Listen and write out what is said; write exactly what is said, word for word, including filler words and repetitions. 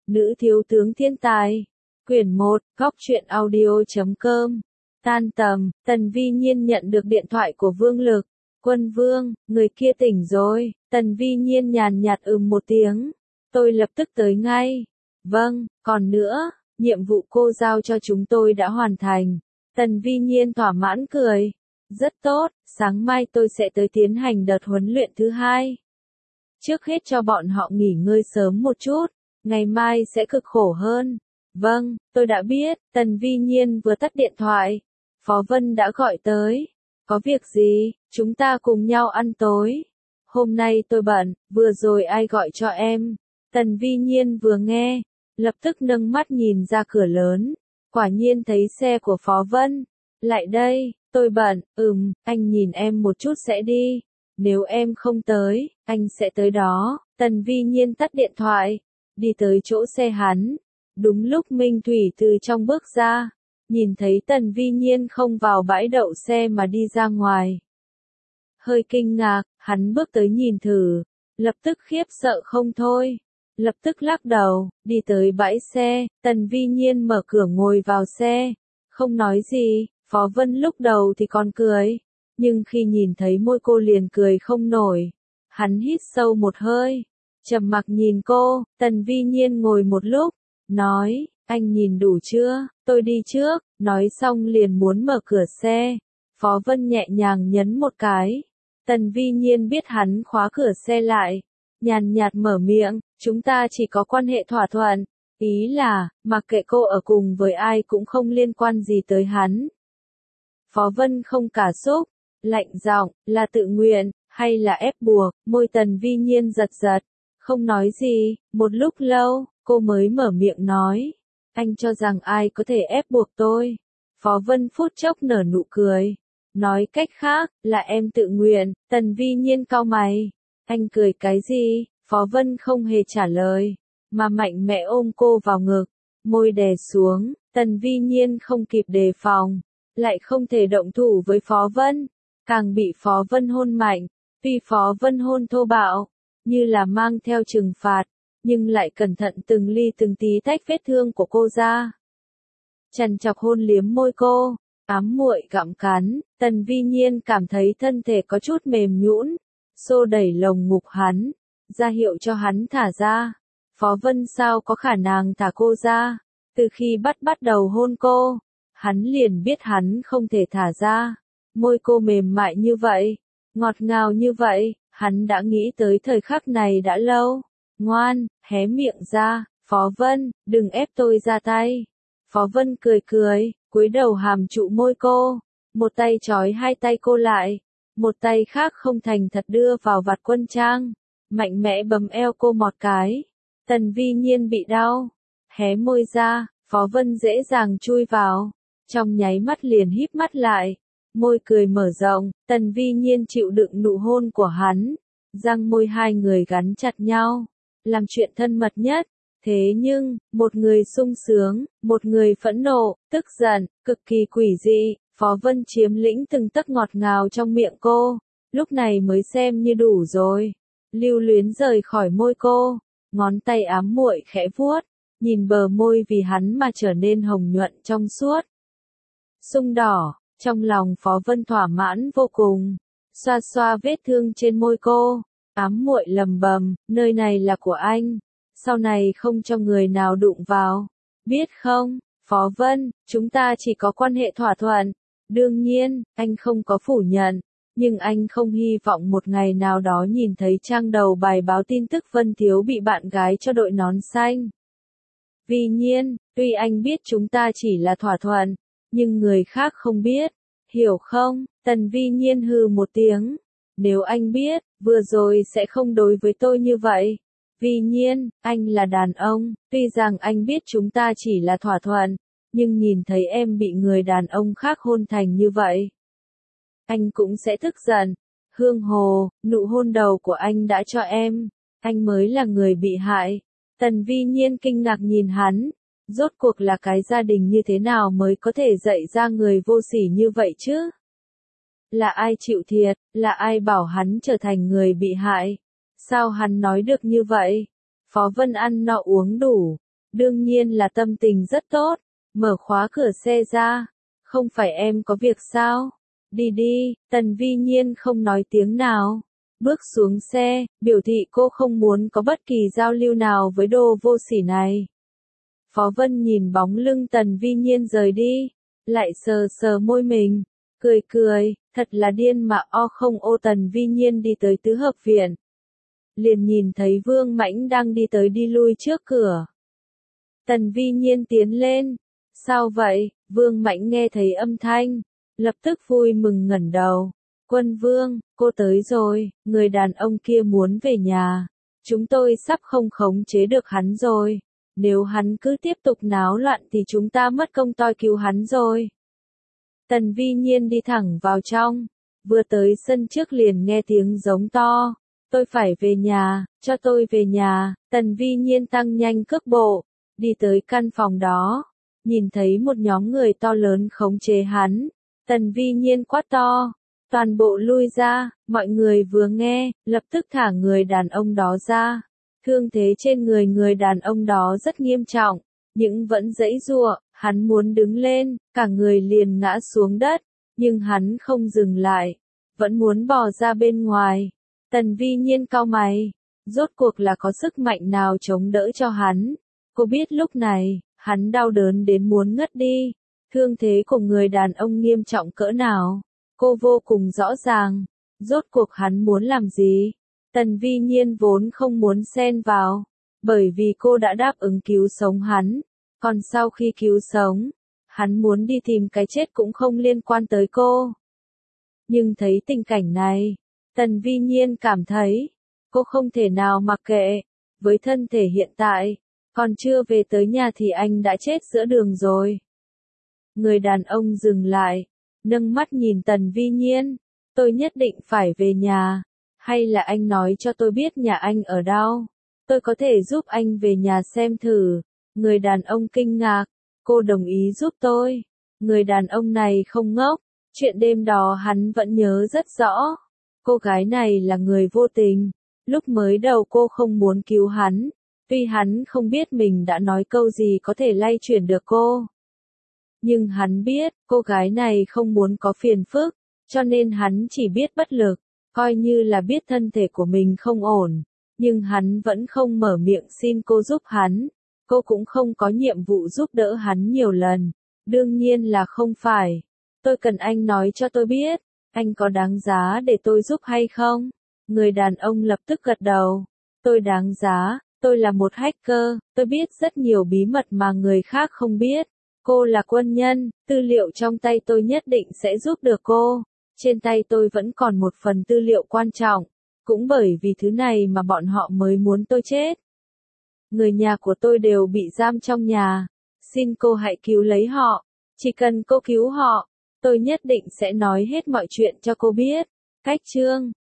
Nữ thiếu tướng thiên tài. Quyển một, góc truyện audio chấm com. Tan tầm, Tần Vi Nhiên nhận được điện thoại của Vương Lực. Quân Vương, người kia tỉnh rồi. Tần Vi Nhiên nhàn nhạt ừm một tiếng. Tôi lập tức tới ngay. Vâng, còn nữa, nhiệm vụ cô giao cho chúng tôi đã hoàn thành. Tần Vi Nhiên thỏa mãn cười. Rất tốt, sáng mai tôi sẽ tới tiến hành đợt huấn luyện thứ hai. Trước hết cho bọn họ nghỉ ngơi sớm một chút, ngày mai sẽ cực khổ hơn. Vâng, tôi đã biết. Tần Vi Nhiên vừa tắt điện thoại. Phó Vân đã gọi tới. Có việc gì, chúng ta cùng nhau ăn tối. Hôm nay tôi bận, vừa rồi ai gọi cho em? Tần Vi Nhiên vừa nghe, lập tức nâng mắt nhìn ra cửa lớn. Quả nhiên thấy xe của Phó Vân. Lại đây, tôi bận, ừm, anh nhìn em một chút sẽ đi. Nếu em không tới, anh sẽ tới đó. Tần Vi Nhiên tắt điện thoại, đi tới chỗ xe hắn. Đúng lúc Minh Thủy từ trong bước ra, nhìn thấy Tần Vi Nhiên không vào bãi đậu xe mà đi ra ngoài. Hơi kinh ngạc, hắn bước tới nhìn thử, lập tức khiếp sợ không thôi. Lập tức lắc đầu, đi tới bãi xe, Tần Vi Nhiên mở cửa ngồi vào xe. Không nói gì, Phó Vân lúc đầu thì còn cười, nhưng khi nhìn thấy môi cô liền cười không nổi. Hắn hít sâu một hơi, trầm mặc nhìn cô. Tần Vi Nhiên ngồi một lúc, nói, anh nhìn đủ chưa, tôi đi trước. Nói xong liền muốn mở cửa xe. Phó Vân nhẹ nhàng nhấn một cái. Tần Vi Nhiên biết hắn khóa cửa xe lại, nhàn nhạt mở miệng, chúng ta chỉ có quan hệ thỏa thuận. Ý là, mặc kệ cô ở cùng với ai cũng không liên quan gì tới hắn. Phó Vân không cả xúc, lạnh giọng, là tự nguyện, hay là ép buộc? Môi Tần Vi Nhiên giật giật, không nói gì. Một lúc lâu, cô mới mở miệng nói, anh cho rằng ai có thể ép buộc tôi? Phó Vân phút chốc nở nụ cười, nói cách khác, là em tự nguyện. Tần Vi Nhiên cau mày, anh cười cái gì? Phó Vân không hề trả lời, mà mạnh mẽ ôm cô vào ngực, môi đè xuống. Tần Vi Nhiên không kịp đề phòng, lại không thể động thủ với Phó Vân, càng bị Phó Vân hôn mạnh. Tuy Phó Vân hôn thô bạo, như là mang theo trừng phạt, nhưng lại cẩn thận từng ly từng tí tách vết thương của cô ra. Chằn chọc hôn liếm môi cô, ám muội gặm cắn. Tần Vi Nhiên cảm thấy thân thể có chút mềm nhũn, xô đẩy lồng ngực hắn, ra hiệu cho hắn thả ra. Phó Vân sao có khả năng thả cô ra? Từ khi bắt bắt đầu hôn cô, hắn liền biết hắn không thể thả ra. Môi cô mềm mại như vậy, ngọt ngào như vậy, hắn đã nghĩ tới thời khắc này đã lâu. Ngoan, hé miệng ra. Phó Vân, đừng ép tôi ra tay. Phó Vân cười cười, cúi đầu hàm trụ môi cô, một tay trói hai tay cô lại, một tay khác không thành thật đưa vào vạt quân trang, mạnh mẽ bấm eo cô một cái. Tần Vi Nhiên bị đau, hé môi ra. Phó Vân dễ dàng chui vào, trong nháy mắt liền híp mắt lại, môi cười mở rộng. Tần Vi Nhiên chịu đựng nụ hôn của hắn, răng môi hai người gắn chặt nhau, làm chuyện thân mật nhất. Thế nhưng, một người sung sướng, một người phẫn nộ, tức giận, cực kỳ quỷ dị. Phó Vân chiếm lĩnh từng tấc ngọt ngào trong miệng cô, lúc này mới xem như đủ rồi. Lưu luyến rời khỏi môi cô, ngón tay ám muội khẽ vuốt, nhìn bờ môi vì hắn mà trở nên hồng nhuận trong suốt, sung đỏ. Trong lòng Phó Vân thỏa mãn vô cùng, xoa xoa vết thương trên môi cô, ám muội lầm bầm, nơi này là của anh, sau này không cho người nào đụng vào, biết không? Phó Vân, chúng ta chỉ có quan hệ thỏa thuận. Đương nhiên, anh không có phủ nhận, nhưng anh không hy vọng một ngày nào đó nhìn thấy trang đầu bài báo tin tức Vân Thiếu bị bạn gái cho đội nón xanh. Vi Nhiên, tuy anh biết chúng ta chỉ là thỏa thuận, nhưng người khác không biết, hiểu không? Tần Vi Nhiên hừ một tiếng, nếu anh biết, vừa rồi sẽ không đối với tôi như vậy. Vi Nhiên, anh là đàn ông, tuy rằng anh biết chúng ta chỉ là thỏa thuận, nhưng nhìn thấy em bị người đàn ông khác hôn thành như vậy, anh cũng sẽ tức giận. Hương Hồ, nụ hôn đầu của anh đã cho em, anh mới là người bị hại. Tần Vi Nhiên kinh ngạc nhìn hắn, rốt cuộc là cái gia đình như thế nào mới có thể dạy ra người vô sỉ như vậy chứ? Là ai chịu thiệt, là ai bảo hắn trở thành người bị hại? Sao hắn nói được như vậy? Phó Vân ăn no uống đủ, Đương nhiên là tâm tình rất tốt, mở khóa cửa xe ra. Không phải em có việc sao? Đi đi, Tần Vi Nhiên không nói tiếng nào. Bước xuống xe, biểu thị cô không muốn có bất kỳ giao lưu nào với đồ vô sỉ này. Phó Vân nhìn bóng lưng Tần Vi Nhiên rời đi, lại sờ sờ môi mình, cười cười, thật là điên mà o không ô. Tần Vi Nhiên đi tới tứ hợp viện. Liền nhìn thấy Vương Mãnh đang đi tới đi lui trước cửa. Tần Vi Nhiên tiến lên. Sao vậy? Vương Mãnh nghe thấy âm thanh, lập tức vui mừng ngẩng đầu. Quân Vương, cô tới rồi, người đàn ông kia muốn về nhà. Chúng tôi sắp không khống chế được hắn rồi. Nếu hắn cứ tiếp tục náo loạn thì chúng ta mất công toi cứu hắn rồi. Tần Vi Nhiên đi thẳng vào trong, vừa tới sân trước liền nghe tiếng giống to. Tôi phải về nhà, cho tôi về nhà. Tần Vi Nhiên tăng nhanh cước bộ, đi tới căn phòng đó. Nhìn thấy một nhóm người to lớn khống chế hắn. Tần Vi Nhiên quát to. Toàn bộ lui ra, mọi người vừa nghe, lập tức thả người đàn ông đó ra. Thương thế trên người người đàn ông đó rất nghiêm trọng, nhưng vẫn giãy giụa, hắn muốn đứng lên, cả người liền ngã xuống đất, nhưng hắn không dừng lại, vẫn muốn bò ra bên ngoài. Tần Vi Nhiên cau mày, rốt cuộc là có sức mạnh nào chống đỡ cho hắn. Cô biết lúc này, hắn đau đớn đến muốn ngất đi, thương thế của người đàn ông nghiêm trọng cỡ nào. Cô vô cùng rõ ràng, rốt cuộc hắn muốn làm gì. Tần Vi Nhiên vốn không muốn xen vào, bởi vì cô đã đáp ứng cứu sống hắn, còn sau khi cứu sống, hắn muốn đi tìm cái chết cũng không liên quan tới cô. Nhưng thấy tình cảnh này, Tần Vi Nhiên cảm thấy, cô không thể nào mặc kệ, với thân thể hiện tại, còn chưa về tới nhà thì anh đã chết giữa đường rồi. Người đàn ông dừng lại, nâng mắt nhìn Tần Vi Nhiên, tôi nhất định phải về nhà, hay là anh nói cho tôi biết nhà anh ở đâu, tôi có thể giúp anh về nhà xem thử. Người đàn ông kinh ngạc, cô đồng ý giúp tôi. Người đàn ông này không ngốc, chuyện đêm đó hắn vẫn nhớ rất rõ. Cô gái này là người vô tình, lúc mới đầu cô không muốn cứu hắn, tuy hắn không biết mình đã nói câu gì có thể lay chuyển được cô. Nhưng hắn biết, cô gái này không muốn có phiền phức, cho nên hắn chỉ biết bất lực, coi như là biết thân thể của mình không ổn, nhưng hắn vẫn không mở miệng xin cô giúp hắn. Cô cũng không có nhiệm vụ giúp đỡ hắn nhiều lần, đương nhiên là không phải. Tôi cần anh nói cho tôi biết, anh có đáng giá để tôi giúp hay không? Người đàn ông lập tức gật đầu. Tôi đáng giá, tôi là một hacker, tôi biết rất nhiều bí mật mà người khác không biết. Cô là quân nhân, tư liệu trong tay tôi nhất định sẽ giúp được cô. Trên tay tôi vẫn còn một phần tư liệu quan trọng, cũng bởi vì thứ này mà bọn họ mới muốn tôi chết. Người nhà của tôi đều bị giam trong nhà, xin cô hãy cứu lấy họ, chỉ cần cô cứu họ, tôi nhất định sẽ nói hết mọi chuyện cho cô biết. Cách chương